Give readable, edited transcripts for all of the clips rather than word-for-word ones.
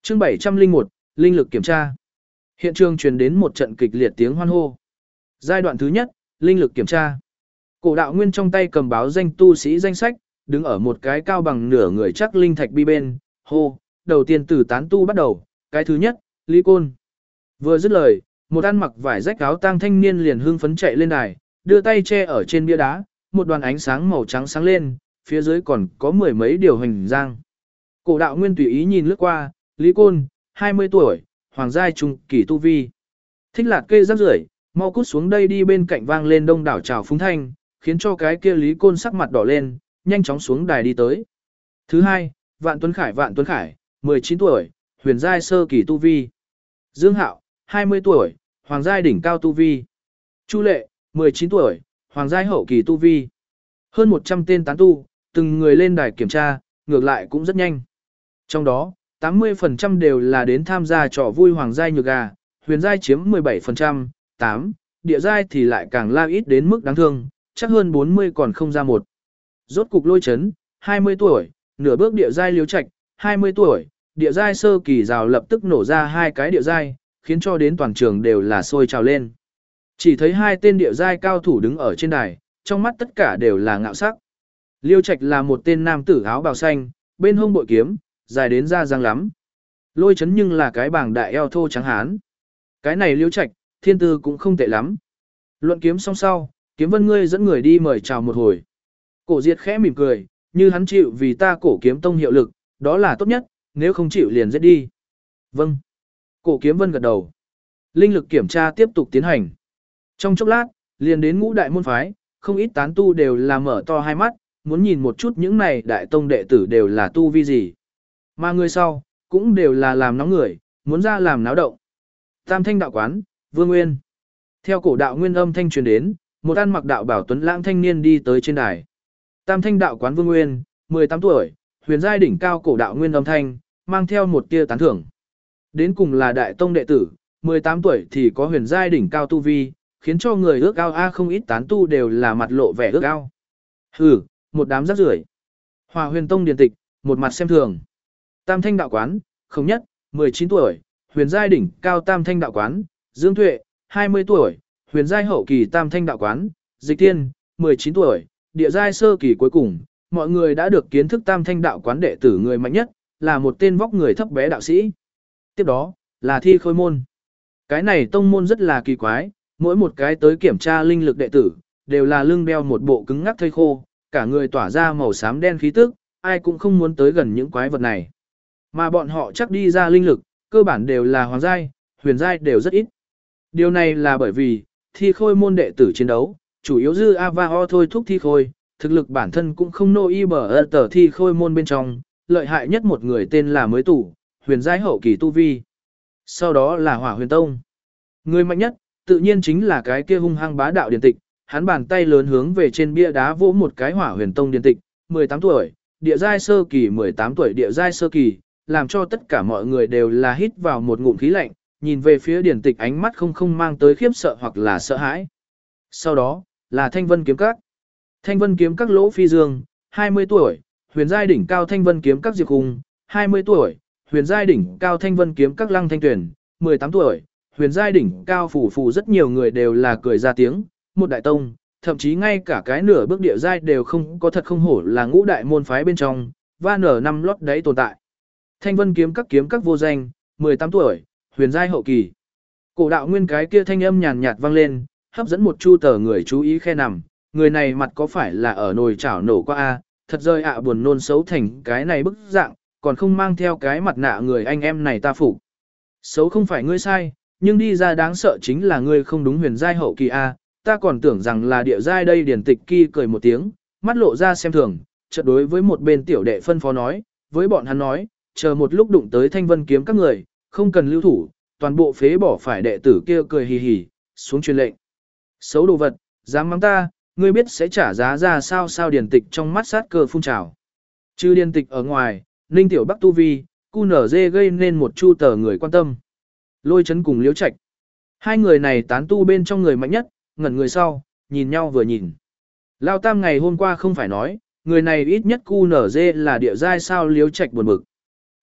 Chương 701, linh lực kiểm tra. Hiện trường truyền đến một trận kịch liệt tiếng hoan hô. Giai đoạn thứ nhất, linh lực kiểm tra. Cổ đạo nguyên trong tay cầm báo danh tu sĩ danh sách, đứng ở một cái cao bằng nửa người chắc linh thạch bi bên, hô, đầu tiên từ tán tu bắt đầu, cái thứ nhất, Lý Côn. Vừa dứt lời, một ăn mặc vải rách áo tang thanh niên liền hưng phấn chạy lên đài, đưa tay che ở trên bia đá, một đoàn ánh sáng màu trắng sáng lên, phía dưới còn có mười mấy điều hình giang. Cổ đạo nguyên tùy ý nhìn lướt qua, Lý Côn, 20 tuổi, hoàng giai trung kỳ tu vi. Thích Lạt kê rắc rưởi, mau cút xuống đây đi, bên cạnh vang lên đông đảo chào phúng thanh, khiến cho cái kia Lý Côn sắc mặt đỏ lên, nhanh chóng xuống đài đi tới. Thứ hai, Vạn Tuấn Khải, 19 tuổi, huyền giai sơ kỳ tu vi. Dương Hạo, 20 tuổi, hoàng giai đỉnh cao tu vi. Chu Lệ, 19 tuổi, hoàng giai hậu kỳ tu vi. Hơn 100 tên tán tu, từng người lên đài kiểm tra, ngược lại cũng rất nhanh. Trong đó, 80% đều là đến tham gia trò vui hoàng giai nhược gà, huyền giai chiếm 17%, 8, địa giai thì lại càng la ít đến mức đáng thương, chắc hơn 40 còn không ra một. Rốt cục Lôi Chấn, 20 tuổi, nửa bước địa giai Liếu Trạch, 20 tuổi, địa giai sơ kỳ rào lập tức nổ ra hai cái địa giai, khiến cho đến toàn trường đều là sôi trào lên. Chỉ thấy hai tên địa giai cao thủ đứng ở trên đài, trong mắt tất cả đều là ngạo sắc. Liêu Trạch là một tên nam tử áo bào xanh, bên hông bội kiếm, dài đến da răng lắm. Lôi Chấn nhưng là cái bảng đại eo thô trắng hán. Cái này Liêu Trạch, thiên tư cũng không tệ lắm. Luận kiếm xong sau, Kiếm Vân ngươi dẫn người đi mời chào một hồi. Cổ Diệt khẽ mỉm cười, như hắn chịu vì ta Cổ Kiếm Tông hiệu lực, đó là tốt nhất, nếu không chịu liền giết đi. Vâng. Cổ Kiếm Vân gật đầu. Linh lực kiểm tra tiếp tục tiến hành. Trong chốc lát, liền đến ngũ đại môn phái, không ít tán tu đều là mở to hai mắt, muốn nhìn một chút những này đại tông đệ tử đều là tu vi gì. Mà người sau, cũng đều là làm nóng người, muốn ra làm náo động. Tam Thanh đạo quán, Vương Nguyên. Theo cổ đạo nguyên âm thanh truyền đến, một ăn mặc đạo bảo tuấn lãng thanh niên đi tới trên đài. Tam Thanh đạo quán Vương Nguyên, 18 tuổi, huyền giai đỉnh cao, cổ đạo nguyên âm thanh, mang theo một tia tán thưởng. Đến cùng là đại tông đệ tử, 18 tuổi thì có huyền giai đỉnh cao tu vi, khiến cho người ước ao không ít tán tu đều là mặt lộ vẻ ước ao. Hừ, một đám rác rưởi. Hòa Huyền Tông điển tịch, một mặt xem thường. Tam Thanh đạo quán, Không Nhất, 19 tuổi, huyền giai đỉnh cao Tam Thanh đạo quán, Dương Tuệ, 20 tuổi, huyền giai hậu kỳ Tam Thanh đạo quán, Dịch Tiên, 19 tuổi, địa giai sơ kỳ. Cuối cùng, mọi người đã được kiến thức Tam Thanh đạo quán đệ tử người mạnh nhất, là một tên vóc người thấp bé đạo sĩ. Tiếp đó, là Thi Khôi môn. Cái này tông môn rất là kỳ quái, mỗi một cái tới kiểm tra linh lực đệ tử, đều là lưng đeo một bộ cứng ngắc thây khô, cả người tỏa ra màu xám đen khí tức, ai cũng không muốn tới gần những quái vật này. Mà bọn họ chắc đi ra linh lực, cơ bản đều là hoàng giai, huyền giai đều rất ít. Điều này là bởi vì, Thi Khôi môn đệ tử chiến đấu, chủ yếu dư Avao thôi thúc Thi Khôi, thực lực bản thân cũng không nô y bờ tờ Thi Khôi môn bên trong, lợi hại nhất một người tên là Mới Tủ, huyền giai hậu kỳ tu vi. Sau đó là Hỏa Huyền Tông. Người mạnh nhất, tự nhiên chính là cái kia hung hăng bá đạo điển tịch, hắn bàn tay lớn hướng về trên bia đá vỗ một cái Hỏa Huyền Tông điển tịch, 18 tuổi, địa giai sơ kỳ, 18 tuổi địa giai sơ kỳ, làm cho tất cả mọi người đều là hít vào một ngụm khí lạnh, nhìn về phía điển tịch ánh mắt không mang tới khiếp sợ hoặc là sợ hãi. Sau đó, là Thanh Vân kiếm các. Thanh Vân kiếm các Lỗ Phi Dương, 20 tuổi, huyền giai đỉnh cao Thanh Vân kiếm các Diệp Hùng, 20 tuổi, huyền giai đỉnh cao Thanh Vân kiếm các Lăng Thanh Tuyển, 18 tuổi, huyền giai đỉnh cao Phủ Phủ. Rất nhiều người đều là cười ra tiếng, một đại tông, thậm chí ngay cả cái nửa bước địa giai đều không có, thật không hổ là ngũ đại môn phái bên trong, và nở năm lót đấy tồn tại. Thanh Vân kiếm các vô danh, 18 tuổi, huyền giai hậu kỳ. Cổ đạo nguyên cái kia thanh âm nhàn nhạt vang lên, hấp dẫn một chu tờ người chú ý khe nằm, người này mặt có phải là ở nồi chảo nổ qua a, thật rơi ạ buồn nôn xấu thành cái này bức dạng, còn không mang theo cái mặt nạ người anh em này ta phục. Xấu không phải ngươi sai, nhưng đi ra đáng sợ chính là ngươi không đúng huyền giai hậu kỳ a, ta còn tưởng rằng là địa giai đây. Điển tịch kỳ cười một tiếng, mắt lộ ra xem thường, chợt đối với một bên tiểu đệ phân phó nói, với bọn hắn nói, chờ một lúc đụng tới Thanh Vân kiếm các người, không cần lưu thủ, toàn bộ phế bỏ phải đệ tử kia cười hì hì, xuống truyền lệnh. Xấu đồ vật, dám mắng ta, ngươi biết sẽ trả giá ra sao? Sao điển tịch trong mắt sát cơ phun trào. Trừ điển tịch ở ngoài, Ninh Tiểu Bắc tu vi, QNZ gây nên một chu tờ người quan tâm. Lôi Chấn cùng Liễu Trạch. Hai người này tán tu bên trong người mạnh nhất, ngẩn người sau, nhìn nhau vừa nhìn. Lao Tam ngày hôm qua không phải nói, người này ít nhất QNZ là địa giai sao? Liễu Trạch buồn bực.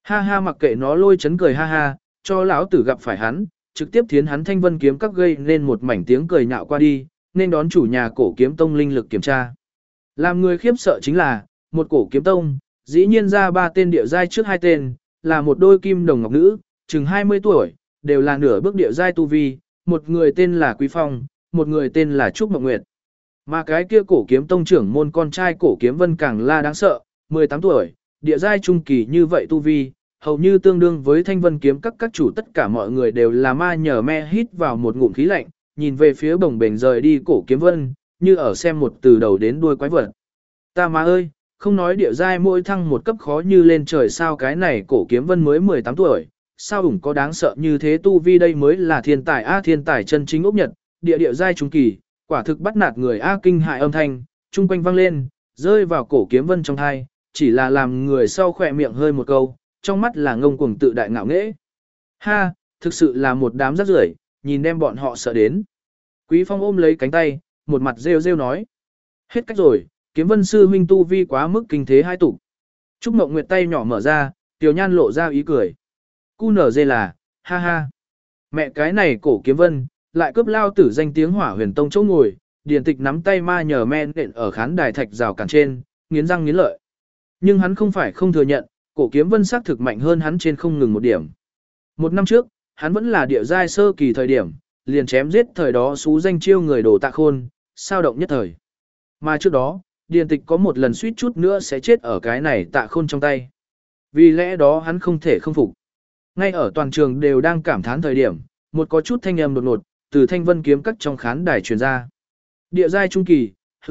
Ha ha, mặc kệ nó lôi chấn cười ha ha, cho lão tử gặp phải hắn, trực tiếp thiến hắn thanh vân kiếm các gây nên một mảnh tiếng cười nhạo qua đi, nên đón chủ nhà cổ kiếm tông linh lực kiểm tra. Làm người khiếp sợ chính là, một cổ kiếm tông, dĩ nhiên ra 3 tên địa giai trước 2 tên, là một đôi kim đồng ngọc nữ, chừng 20 tuổi, đều là nửa bước địa giai tu vi, một người tên là Quý Phong, một người tên là Trúc Mộng Nguyệt. Mà cái kia cổ kiếm tông trưởng môn con trai cổ kiếm vân càng là đáng sợ, 18 tuổi, địa giai trung kỳ như vậy tu vi, hầu như tương đương với thanh vân kiếm các chủ, tất cả mọi người đều là ma nhờ me hít vào một ngụm khí lạnh, nhìn về phía bồng bềnh rời đi cổ kiếm vân, như ở xem một từ đầu đến đuôi quái vật. Ta má ơi, không nói địa giai mỗi thăng một cấp khó như lên trời sao, cái này cổ kiếm vân mới 18 tuổi, sao ủng có đáng sợ như thế, tu vi đây mới là thiên tài a, thiên tài chân chính ốc nhật, địa giai trung kỳ, quả thực bắt nạt người a. Kinh hại âm thanh chung quanh vang lên, rơi vào cổ kiếm vân trong thai, chỉ là làm người sau khỏe miệng hơi một câu, trong mắt là ngông cuồng tự đại ngạo nghễ. Ha, thực sự là một đám rác rưởi, nhìn đem bọn họ sợ đến. Quý Phong ôm lấy cánh tay, một mặt rêu rêu nói. Hết cách rồi, kiếm vân sư huynh tu vi quá mức kinh thế hai tục. Trúc Mộng Nguyệt tay nhỏ mở ra, Tiểu Nhan lộ ra ý cười. Cu nở dê là, ha ha. Mẹ cái này cổ kiếm vân, lại cướp lao tử danh tiếng Hỏa Huyền Tông chỗ ngồi, Điền Tịch nắm tay ma nhờ men nện ở khán đài thạch rào cản trên, nghiến răng nghiến lợi. Nhưng hắn không phải không thừa nhận, cổ kiếm vân xác thực mạnh hơn hắn trên không ngừng một điểm. Một năm trước, hắn vẫn là địa giai sơ kỳ thời điểm, liền chém giết thời đó xú danh chiêu người đồ Tạ Khôn, sao động nhất thời. Mà trước đó, Điền Tịch có một lần suýt chút nữa sẽ chết ở cái này Tạ Khôn trong tay. Vì lẽ đó hắn không thể không phục. Ngay ở toàn trường đều đang cảm thán thời điểm, một có chút thanh âm đột ngột từ thanh vân kiếm các trong khán đài truyền ra. Địa giai trung kỳ,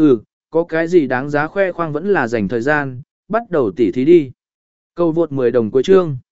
có cái gì đáng giá khoe khoang, vẫn là dành thời gian, bắt đầu tỉ thí đi. Câu vượt 10 đồng cuối chương.